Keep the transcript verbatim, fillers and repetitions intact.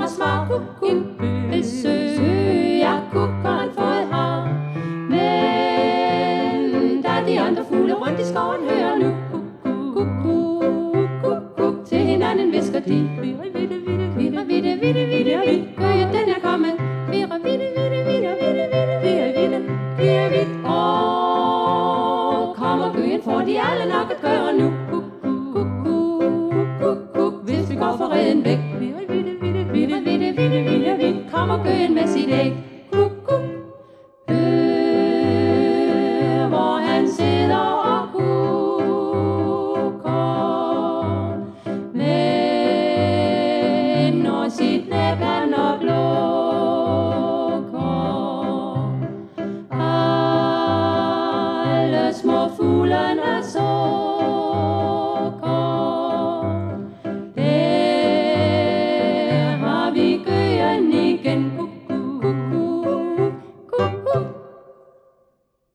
har svar. En besøg af kukkeren fået har. Men da de andre fugle rundt i skoven hører nu kuk-kuk-kuk-kuk til hinanden visker de. Virre vidde vidde virre vidde vidde vidde vidde. Gøje den er kommet. Virre vidde vidde vidde vidde vidde virre vidde virre vidde. Og kommer gøjen får de alle nok at gøre nu. Kuk-kuk-kuk-kuk hvis vi går for reden væk. Virre vidde vidde virre vidde vidde virre vidde. Kommer gøjen med sit æg. Kuk-kuk. Hør hvor han sidder og kukker. Men når sit næb han oplukker. Alle små fuglen